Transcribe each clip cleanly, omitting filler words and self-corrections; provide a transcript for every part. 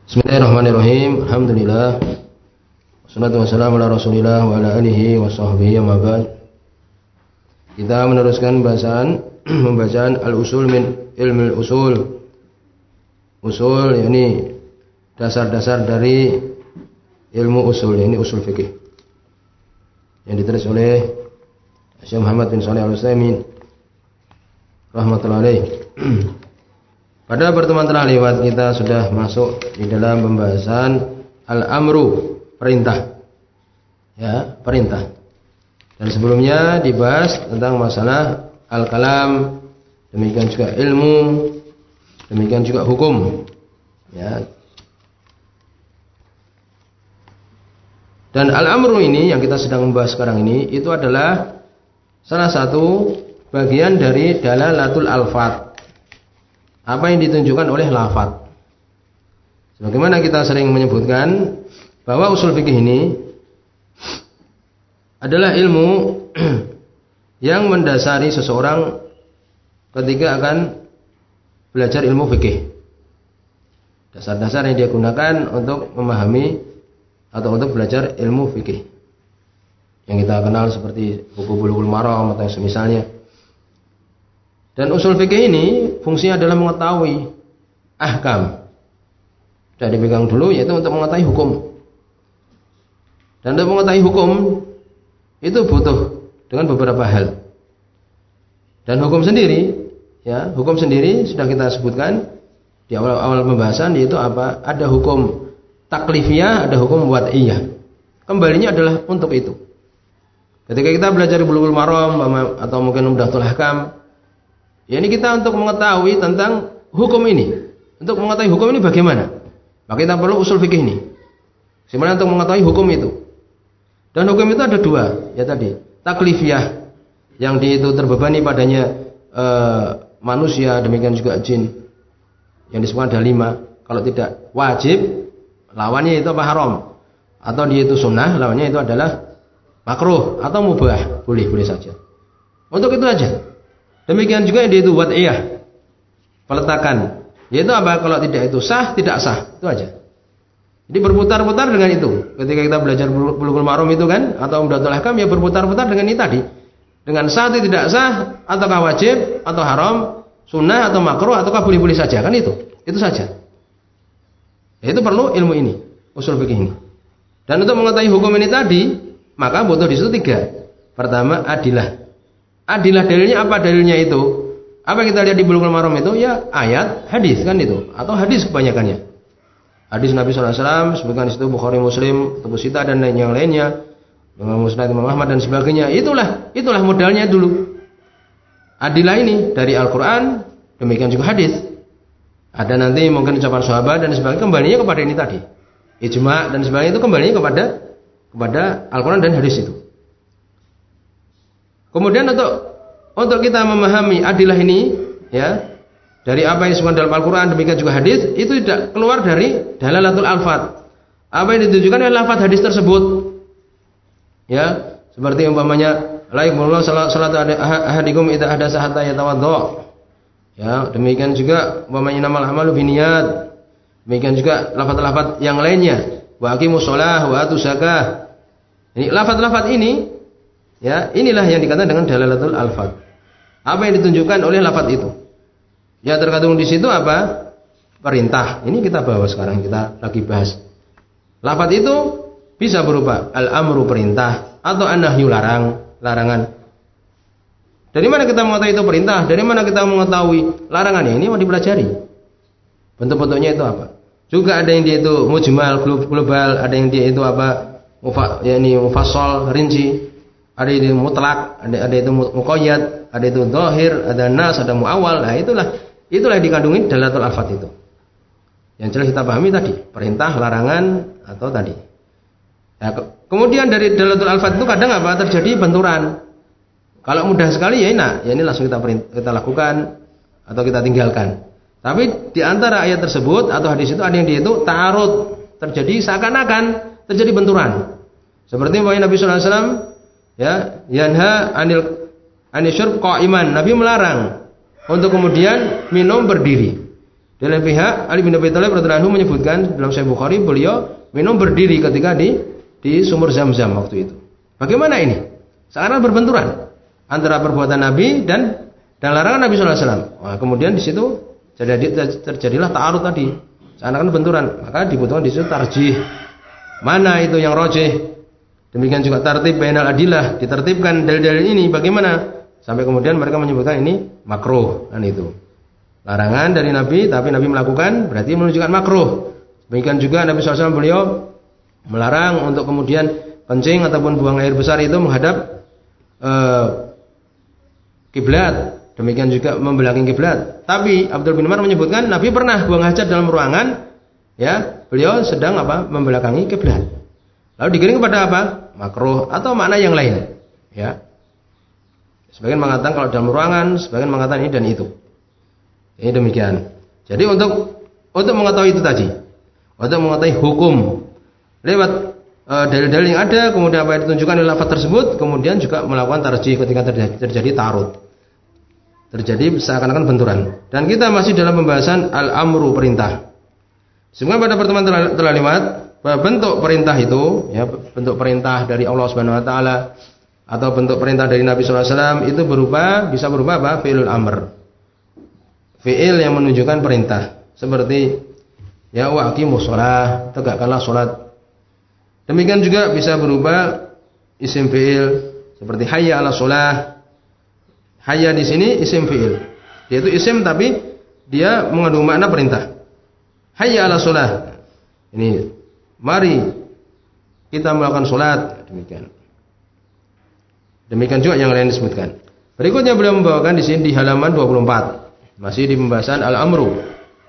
Bismillahirrahmanirrahim. Alhamdulillah. Wassalatu wassalamu ala Rasulillah wa ala alihi wa sahbihi amma ba'd. Kita meneruskan pembacaan al-usul min ilmi al-usul. Usul yakni dasar-dasar dari ilmu usul, yakni usul fikih. Yang ditulis oleh Syekh Muhammad bin Shalih Al-Utsaimin rahimatullah alaih. Pada pertemuan telah lewat kita sudah masuk di dalam pembahasan al-amru, perintah. Ya, perintah. Dan sebelumnya dibahas tentang masalah al-kalam, demikian juga ilmu, demikian juga hukum. Ya. Dan al-amru ini yang kita sedang membahas sekarang ini itu adalah salah satu bagian dari dalalatul alfat. Apa yang ditunjukkan oleh lafaz. Sebagaimana kita sering menyebutkan bahwa usul fikih ini adalah ilmu yang mendasari seseorang ketika akan belajar ilmu fikih. Dasar-dasar yang dia gunakan untuk memahami atau untuk belajar ilmu fikih. Yang kita kenal seperti buku Bulughul Maram atau semisalnya. Dan usul fikih ini fungsinya adalah mengetahui ahkam. Dan dipegang dulu yaitu untuk mengetahui hukum. Dan untuk mengetahui hukum itu butuh dengan beberapa hal. Dan hukum sendiri, ya, hukum sendiri sudah kita sebutkan di awal pembahasan, yaitu apa? Ada hukum taklifiyah, ada hukum wad'iyah. Kembalinya adalah untuk itu. Ketika kita belajar Bulughul Maram atau mungkin Umdatul Ahkam, ya ini kita untuk mengetahui tentang hukum ini. Untuk mengetahui hukum ini bagaimana? Maka kita perlu usul fikih ini. Sebenarnya untuk mengetahui hukum itu. Dan hukum itu ada dua, ya tadi. Taklifiyah, yang di itu terbebani padanya manusia, demikian juga jin. Yang disebutkan ada 5. Kalau tidak wajib, lawannya itu apa? Haram. Atau dia itu sunnah, lawannya itu adalah makruh atau mubah. Boleh saja. Untuk itu aja. Demikian juga yang itu wad'iyah, peletakan. Yaitu apa? Kalau tidak itu sah, tidak sah. Itu aja. Jadi berputar-putar dengan itu. Ketika kita belajar Bulughul Maram itu kan, atau Umdatul Ahkam, ya berputar-putar dengan ini tadi. Dengan sah atau tidak sah, ataukah wajib, atau haram, sunnah atau makruh, ataukah boleh-boleh saja. Kan itu. Itu saja. Itu perlu ilmu ini, usul fikih ini. Dan untuk mengetahui hukum ini tadi, maka butuh di situ 3. Pertama, adilah. Adilah dalilnya apa? Dalilnya itu apa yang kita lihat di Bulughul Maram itu? Ya ayat, hadis kan itu, atau hadis kebanyakannya. Hadis Nabi SAW sebutkan di situ, Bukhari, Muslim, Kutubu Sittah dan yang lainnya, Imam Musnad, Imam Ahmad dan sebagainya. Itulah modalnya dulu. Adilah ini dari Al-Quran, demikian juga hadis. Ada nanti mungkin ucapan sahabat dan sebagainya, kembalinya kepada ini tadi. Ijma' dan sebagainya itu kembalinya kepada Al-Quran dan hadis itu. Kemudian untuk kita memahami adilah ini, ya, dari apa yang disebutkan dalam Al-Quran, demikian juga hadis, itu tidak keluar dari dalalatul alfat. Apa yang ditunjukkan oleh lafaz hadis tersebut, ya, seperti umpamanya la yaqbalu salatu ahadikum idza hadatsa hatta yatawaddo. Ya, demikian juga umpamanya namal amalu binniyat. Demikian juga lafaz-lafaz yang lainnya, wa aqimus shalah wa atuz zakah. Ini lafaz-lafaz ini, ya, inilah yang dikatakan dengan dalalatul alfat. Apa yang ditunjukkan oleh lafaz itu? Ya, tergantung di situ apa? Perintah. Ini kita bawa sekarang, kita lagi bahas. Lafaz itu bisa berupa al-amru, perintah, atau an-nahyu, larangan. Dari mana kita mengetahui itu perintah? Dari mana kita mengetahui larangan? Ini mau dipelajari. Bentuk-bentuknya itu apa? Juga ada yang dia itu mujmal, global, ada yang dia itu apa? Mufassal, rinci. Ada itu mutlak, ada itu muqayyad, ada itu zahir, ada nas, ada muawwal. Nah, itulah yang dikandungin dalalatul alfat itu. Yang jelas kita pahami tadi, perintah, larangan, atau tadi. Nah, kemudian dari dalalatul alfat itu kadang apa? Terjadi benturan. Kalau mudah sekali ya enak, ya ini langsung kita lakukan atau kita tinggalkan. Tapi di antara ayat tersebut atau hadis itu ada yang dia itu ta'arud, terjadi seakan-akan terjadi benturan. Seperti Nabi sallallahu alaihi wasallam, ya, yanha anil syurb qa'iman. Nabi melarang untuk kemudian minum berdiri. Dari pihak Ali bin Abi Thalib radhiyallahu anhu menyebutkan dalam Sahih Bukhari, beliau minum berdiri ketika di sumur Zam-Zam waktu itu. Bagaimana ini? Sekarang berbenturan antara perbuatan Nabi dan larangan Nabi sallallahu alaihi wasallam. Wah, kemudian di situ terjadilah ta'arud tadi. Seakan-akan benturan, maka dibutuhkan di situ tarjih. Mana itu yang rajih? Demikian juga tartib bainal adillah, ditertibkan dalil-dalil ini bagaimana? Sampai kemudian mereka menyebutkan ini makruh, kan itu. Larangan dari Nabi, tapi Nabi melakukan, berarti menunjukkan makruh. Demikian juga Nabi SAW beliau melarang untuk kemudian kencing ataupun buang air besar itu menghadap kiblat. Demikian juga membelakangi kiblat. Tapi Abdul bin Umar menyebutkan Nabi pernah buang hajat dalam ruangan, ya, beliau sedang membelakangi kiblat. Lalu digiring kepada apa? Makruh atau makna yang lain, ya. Sebagian mengatakan kalau dalam ruangan, sebagian mengatakan ini dan itu. Ini demikian. Jadi untuk mengetahui itu tadi, untuk mengetahui hukum lewat dalil-dalil yang ada, kemudian apa yang ditunjukkan oleh lafaz tersebut, kemudian juga melakukan tarjih ketika terjadi ta'arud. Terjadi seakan-akan benturan. Dan kita masih dalam pembahasan al-amru, perintah. Sehingga pada pertemuan telah lewat bahwa bentuk perintah itu, ya, bentuk perintah dari Allah Subhanahu wa taala atau bentuk perintah dari Nabi sallallahu alaihi wasallam itu bisa berupa apa? Fi'lul amr. Fi'il yang menunjukkan perintah. Seperti ya wa aqimus shalah, tegakkanlah salat. Demikian juga bisa berupa isim fi'il seperti hayya 'alas shalah. Hayya di sini isim fi'il. Yaitu isim tapi dia mengandung makna perintah. Hayya 'alas shalah. Ini mari kita melakukan salat, demikian. Demikian juga yang lain disebutkan. Berikutnya beliau membawakan di sini di halaman 24. Masih di pembahasan al-amru.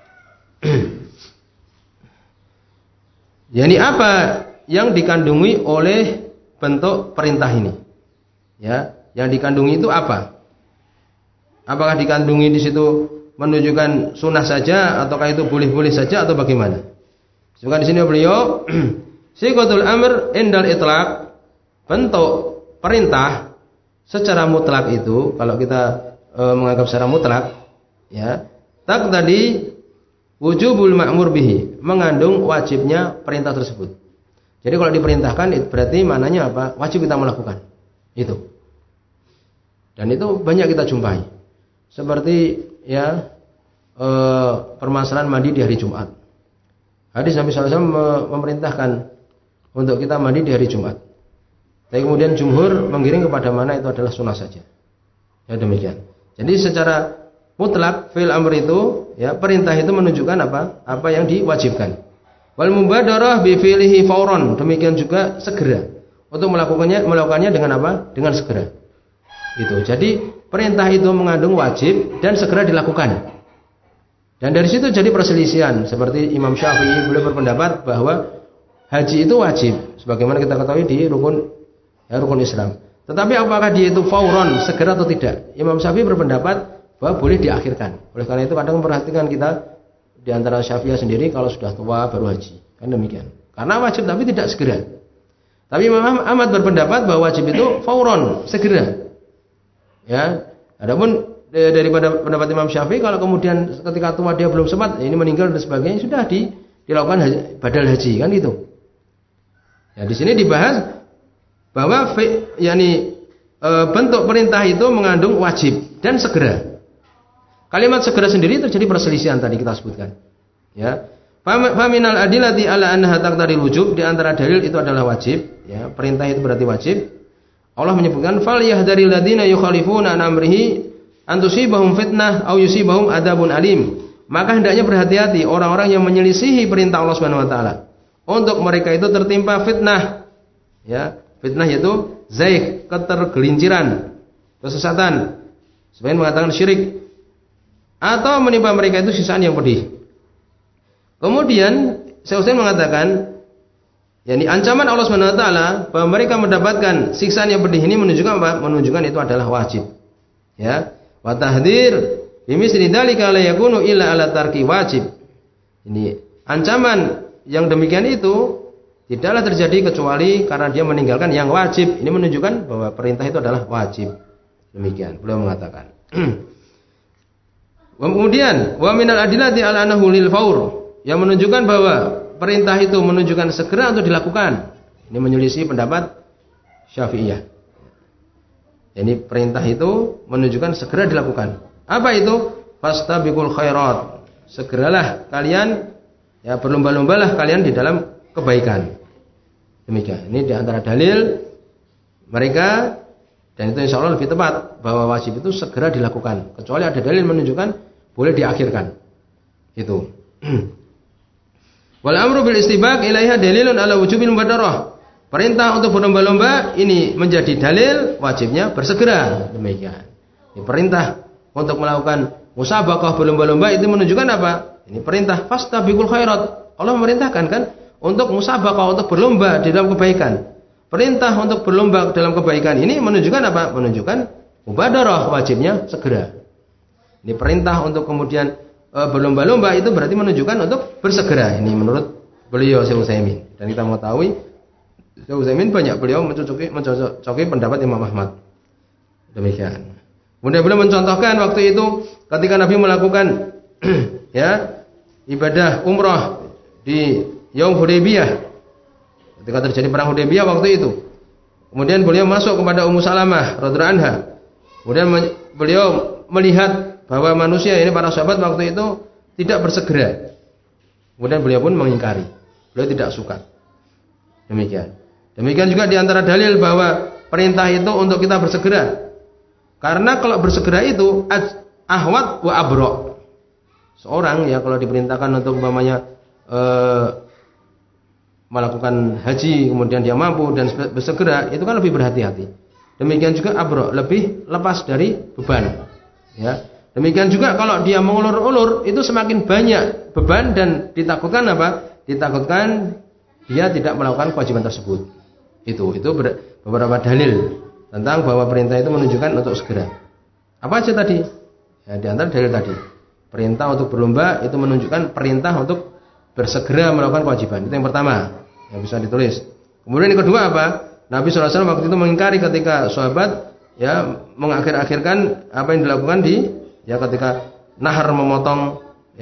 Yani apa yang dikandungi oleh bentuk perintah ini? Ya, yang dikandungi itu apa? Apakah dikandungi di situ menunjukkan sunnah saja ataukah itu boleh-boleh saja atau bagaimana? Sebab di sini beliau siqatul amr indal itlaq, bentuk perintah secara mutlak itu kalau kita menganggap secara mutlak, ya, tak tadi wujubul ma'mur bihi, mengandung wajibnya perintah tersebut. Jadi kalau diperintahkan itu berarti maknanya apa? Wajib kita melakukan. Itu. Dan itu banyak kita jumpai. Seperti ya permasalahan mandi di hari Jumat. Hadis Nabi SAW memerintahkan untuk kita mandi di hari Jumat. Tapi kemudian jumhur menggiring kepada mana itu adalah sunnah saja. Ya demikian. Jadi secara mutlak fil amr itu, ya, perintah itu menunjukkan apa? Apa yang diwajibkan. Wal mubadarah bi fi'lihi fauran, demikian juga segera. Untuk melakukannya dengan apa? Dengan segera. Itu. Jadi perintah itu mengandung wajib dan segera dilakukan. Dan dari situ jadi perselisihan. Seperti Imam Syafi'i beliau berpendapat bahwa haji itu wajib, sebagaimana kita ketahui di rukun Islam. Tetapi apakah dia itu fauron, segera atau tidak? Imam Syafi'i berpendapat bahwa boleh diakhirkan. Oleh karena itu kadang memperhatikan kita di antara Syafi'iyah sendiri kalau sudah tua baru haji. Kan demikian. Karena wajib tapi tidak segera. Tapi Imam Ahmad berpendapat bahwa wajib itu fauron, segera. Ya. Adapun daripada pendapat Imam Syafi'i kalau kemudian ketika tua dia belum sempat, ini meninggal dan sebagainya, sudah dilakukan badal haji, kan itu. Ya, di sini dibahas bahwa bentuk perintah itu mengandung wajib dan segera. Kalimat segera sendiri terjadi perselisihan tadi kita sebutkan. Ya. Faminal adilati ala annaha taqtaril wujub, di antara dalil itu adalah wajib, ya, perintah itu berarti wajib. Allah menyebutkan fal yahdharil ladzina yukhalifuna an amrihi antusibahum fitnah aw yusibahum adabun alim. Maka hendaknya berhati-hati orang-orang yang menyelisihi perintah Allah Subhanahu wa taala. Untuk mereka itu tertimpa fitnah. Ya, fitnah yaitu zaigh, ketergelinciran, kesesatan. Sebagian mengatakan syirik. Atau menimpa mereka itu sisaan yang pedih. Kemudian Syekh Utsaimin mengatakan, yakni ancaman Allah Subhanahu wa taala bahwa mereka mendapatkan siksaan yang pedih ini menunjukkan apa? Menunjukkan itu adalah wajib. Ya. Wa tahdhir bimisli dzalika la yakunu illa ala tarki wajib. Ini ancaman yang demikian itu tidaklah terjadi kecuali karena dia meninggalkan yang wajib. Ini menunjukkan bahwa perintah itu adalah wajib. Demikian beliau mengatakan. Kemudian wa minal adillati ala annahu lil faur, yang menunjukkan bahwa perintah itu menunjukkan segera untuk dilakukan. Ini menyelisih pendapat Syafi'iyah. Jadi perintah itu menunjukkan segera dilakukan. Apa itu? Fastabiqul khairat. Segeralah kalian, ya berlomba-lombalah kalian di dalam kebaikan. Demikian. Ini di antara dalil mereka, dan itu insya Allah lebih tepat, bahwa wajib itu segera dilakukan. Kecuali ada dalil menunjukkan boleh diakhirkan. Itu. Wal amru bil istibaq ilaiha dalilun ala wujubil mubadarah. Perintah untuk berlomba-lomba ini menjadi dalil wajibnya bersegera. Demikian. Ini perintah untuk melakukan musabaqah berlomba-lomba itu menunjukkan apa? Ini perintah fastabiqul khairat. Allah memerintahkan kan untuk musabaqah, untuk berlomba di dalam kebaikan. Perintah untuk berlomba dalam kebaikan ini menunjukkan apa? Menunjukkan mubadarah, wajibnya segera. Ini perintah untuk kemudian berlomba-lomba itu berarti menunjukkan untuk bersegera. Ini menurut beliau Syekh Utsaimin. Dan kita mau tahu Syekh Utsaimin banyak beliau mencocoki pendapat Imam Ahmad. Demikian. Kemudian beliau mencontohkan waktu itu ketika Nabi melakukan ya ibadah umrah di Yaum Hudaybiyah. Ketika terjadi perang Hudaybiyah waktu itu. Kemudian beliau masuk kepada Ummu Salamah radhiyallahu anha. Kemudian beliau melihat bahwa manusia ini, para sahabat waktu itu tidak bersegera. Kemudian beliau pun mengingkari. Beliau tidak suka. Demikian. Demikian juga di antara dalil bahwa perintah itu untuk kita bersegera. Karena kalau bersegera itu ahwat wa abro. Seorang ya kalau diperintahkan untuk umpamanya melakukan haji, kemudian dia mampu dan bersegera, itu kan lebih berhati-hati. Demikian juga abro, lebih lepas dari beban. Ya. Demikian juga kalau dia mengulur-ulur, itu semakin banyak beban dan ditakutkan apa? Ditakutkan dia tidak melakukan kewajiban tersebut. Itu beberapa dalil tentang bahwa perintah itu menunjukkan untuk segera. Apa aja tadi? Ya, di antara dalil tadi, perintah untuk berlomba itu menunjukkan perintah untuk bersegera melakukan kewajiban. Itu yang pertama, yang bisa ditulis. Kemudian yang kedua apa? Nabi SAW waktu itu mengingkari ketika sahabat ya mengakhir-akhirkan apa yang dilakukan ketika nahar memotong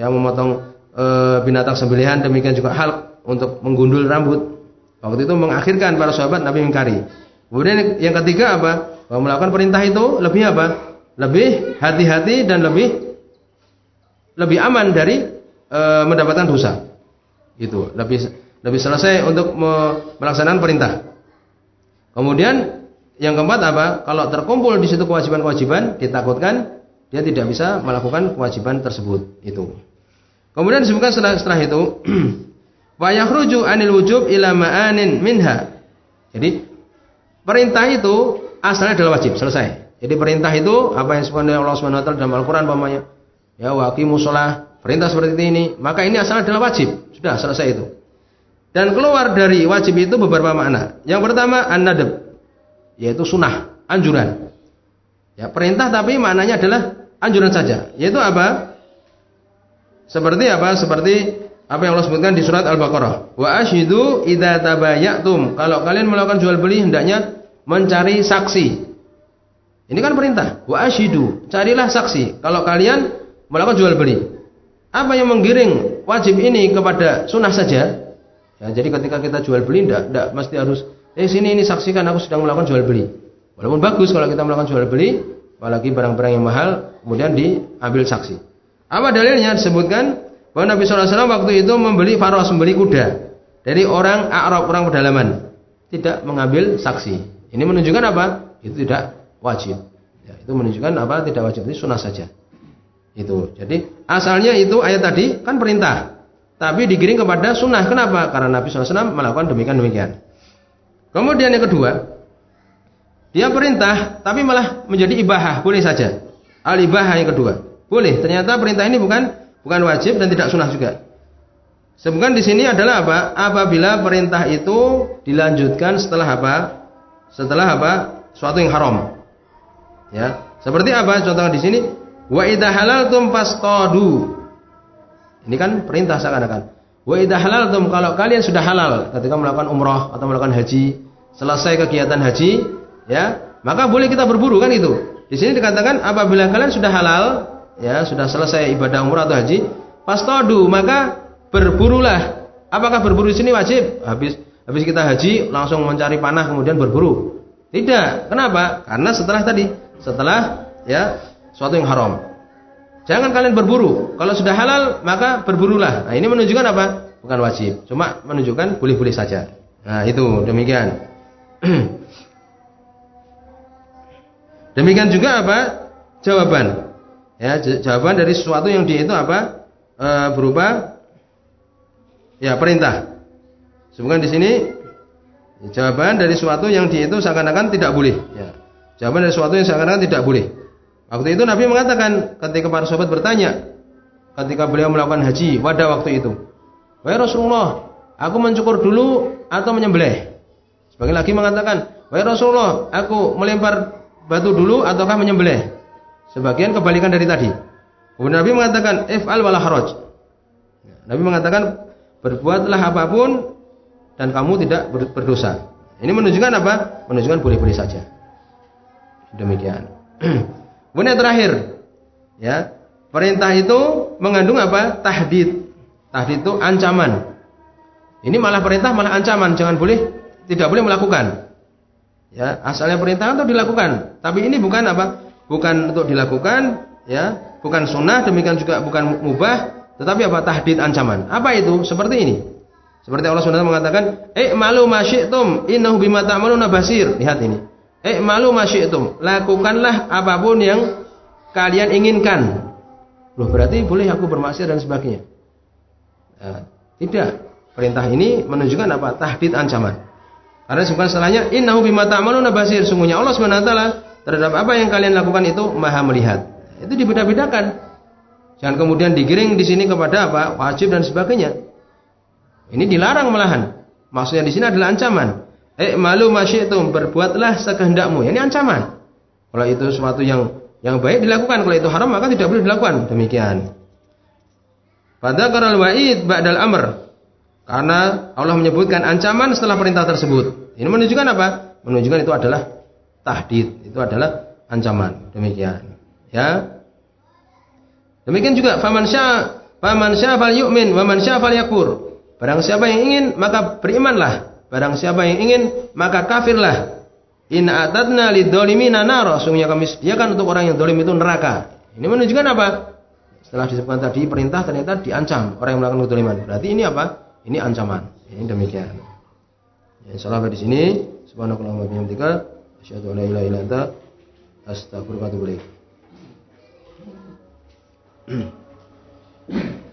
binatang sembelihan, demikian juga halq untuk menggundul rambut. Waktu itu mengakhirkan para sahabat, Nabi mengingkari. Kemudian yang ketiga apa? Bahwa melakukan perintah itu lebih apa? Lebih hati-hati dan lebih aman dari mendapatkan dosa. Itu lebih selesai untuk melaksanakan perintah. Kemudian yang keempat apa? Kalau terkumpul di situ kewajiban-kewajiban, ditakutkan dia tidak bisa melakukan kewajiban tersebut. Itu. Kemudian disebutkan setelah itu, wa yakhruju 'anil wujub ila ma'anin minha. Jadi perintah itu asalnya adalah wajib, selesai. Jadi perintah itu apa yang disebutkan oleh Allah Subhanahu wa taala dalam Al-Qur'an umpamanya, ya wa aqimus shalah, perintah seperti ini, maka ini asalnya adalah wajib. Sudah selesai itu. Dan keluar dari wajib itu beberapa makna. Yang pertama an-nadab, yaitu sunnah, anjuran. Ya, perintah tapi maknanya adalah anjuran saja. Yaitu apa? Seperti apa? Seperti apa yang Allah sebutkan di surat Al-Baqarah. Wa ashidu idza tabayatum. Kalau kalian melakukan jual beli hendaknya mencari saksi. Ini kan perintah. Wa ashidu, carilah saksi kalau kalian melakukan jual beli. Apa yang menggiring wajib ini kepada sunnah saja? Ya, jadi ketika kita jual beli tidak mesti harus sini ini saksikan aku sedang melakukan jual beli. Walaupun bagus kalau kita melakukan jual beli, apalagi barang-barang yang mahal, kemudian diambil saksi. Apa dalilnya? Disebutkan bahwa Nabi SAW waktu itu membeli faros, membeli kuda dari orang Arab, orang pedalaman, tidak mengambil saksi. Ini menunjukkan apa? Itu tidak wajib. Ya, itu menunjukkan apa? Tidak wajib, itu sunnah saja. Itu. Jadi asalnya itu ayat tadi kan perintah, tapi digiring kepada sunnah. Kenapa? Karena Nabi SAW melakukan demikian. Kemudian yang kedua, dia perintah, tapi malah menjadi ibahah, boleh saja. Al-ibahah yang kedua, boleh. Ternyata perintah ini bukan wajib dan tidak sunnah juga. Sebutkan di sini adalah apa? Apabila perintah itu dilanjutkan setelah apa? Setelah apa? Suatu yang haram. Ya, seperti apa? Contohnya di sini, wa idza halaltum fastadu. Ini kan perintah seakan-akan. Wa idza halaltum, kalau kalian sudah halal ketika melakukan umrah atau melakukan haji, selesai kegiatan haji, ya, maka boleh kita berburu kan itu. Di sini dikatakan apabila kalian sudah halal, ya sudah selesai ibadah umrah atau haji, fastadu, maka berburulah. Apakah berburu di sini wajib? Habis kita haji langsung mencari panah kemudian berburu? Tidak. Kenapa? Karena setelah ya suatu yang haram. Jangan kalian berburu. Kalau sudah halal maka berburulah. Nah, ini menunjukkan apa? Bukan wajib, cuma menunjukkan boleh-boleh saja. Nah, itu demikian. Demikian juga apa? Jawaban. Ya, jawaban dari sesuatu yang dia itu apa? Berupa ya perintah. Sebutkan di sini jawaban dari sesuatu yang dia itu seakan-akan tidak boleh. Ya. Jawaban dari sesuatu yang seakan-akan tidak boleh. Waktu itu Nabi mengatakan ketika para sahabat bertanya, ketika beliau melakukan haji pada waktu itu, wahai Rasulullah, aku mencukur dulu atau menyembelih? Sebagian lagi mengatakan, wahai Rasulullah, aku melempar batu dulu ataukah menyembelih? Sebagian kebalikan dari tadi. Kemudian Nabi mengatakan, if'al wala haraj. Nabi mengatakan, berbuatlah apapun dan kamu tidak berdosa. Ini menunjukkan apa? Menunjukkan boleh-boleh saja. Demikian. Kemudian terakhir, ya, perintah itu mengandung apa? Tahdid. Tahdid itu ancaman. Ini malah perintah, malah ancaman. Tidak boleh melakukan. Ya, asalnya perintah untuk dilakukan. Tapi ini bukan apa? Bukan untuk dilakukan, ya, bukan sunnah, demikian juga bukan mubah, tetapi apa? Tahdid, ancaman. Apa itu? Seperti ini. Seperti Allah SWT mengatakan, "I'malu ma syi'tum, innahu bima ta'maluna basir." Lihat ini. "I'malu ma syi'tum." Lakukanlah apapun yang kalian inginkan. Loh, berarti boleh aku bermaksiat dan sebagainya. Nah, tidak. Perintah ini menunjukkan apa? Tahdid, ancaman. Karena bukan setelahnya, "Innahu bima ta'maluna basir." Sungguhnya Allah SWT terhadap apa yang kalian lakukan itu Maha melihat. Itu dibeda-bedakan. Jangan kemudian digiring di sini kepada apa? Wajib dan sebagainya. Ini dilarang malahan. Maksudnya di sini adalah ancaman. Malu masyitum, berbuatlah sekehendakmu. Ini ancaman. Kalau itu sesuatu yang baik dilakukan, kalau itu haram maka tidak boleh dilakukan. Demikian. Pada qaral wa'id ba'dal amr. Karena Allah menyebutkan ancaman setelah perintah tersebut. Ini menunjukkan apa? Menunjukkan itu adalah tahdid, itu adalah ancaman. Demikian. Ya. Demikian juga faman syaa fal yu'min wa man syaa fal yakfur. Barang siapa yang ingin maka berimanlah, barang siapa yang ingin maka kafirlah. Inna atadna lidzalimina nar, sungguhnya kami sediakan untuk orang yang zalim itu neraka. Ini menunjukkan apa? Setelah disebutkan tadi perintah ternyata diancam orang yang melakukan kezaliman. Berarti ini apa? Ini ancaman. Ini demikian. Ya, insyaallah di sini subhanakallahumma wa bihamdika asyhadu an la ilaha illa anta astaghfiruka wa atubu ilaik.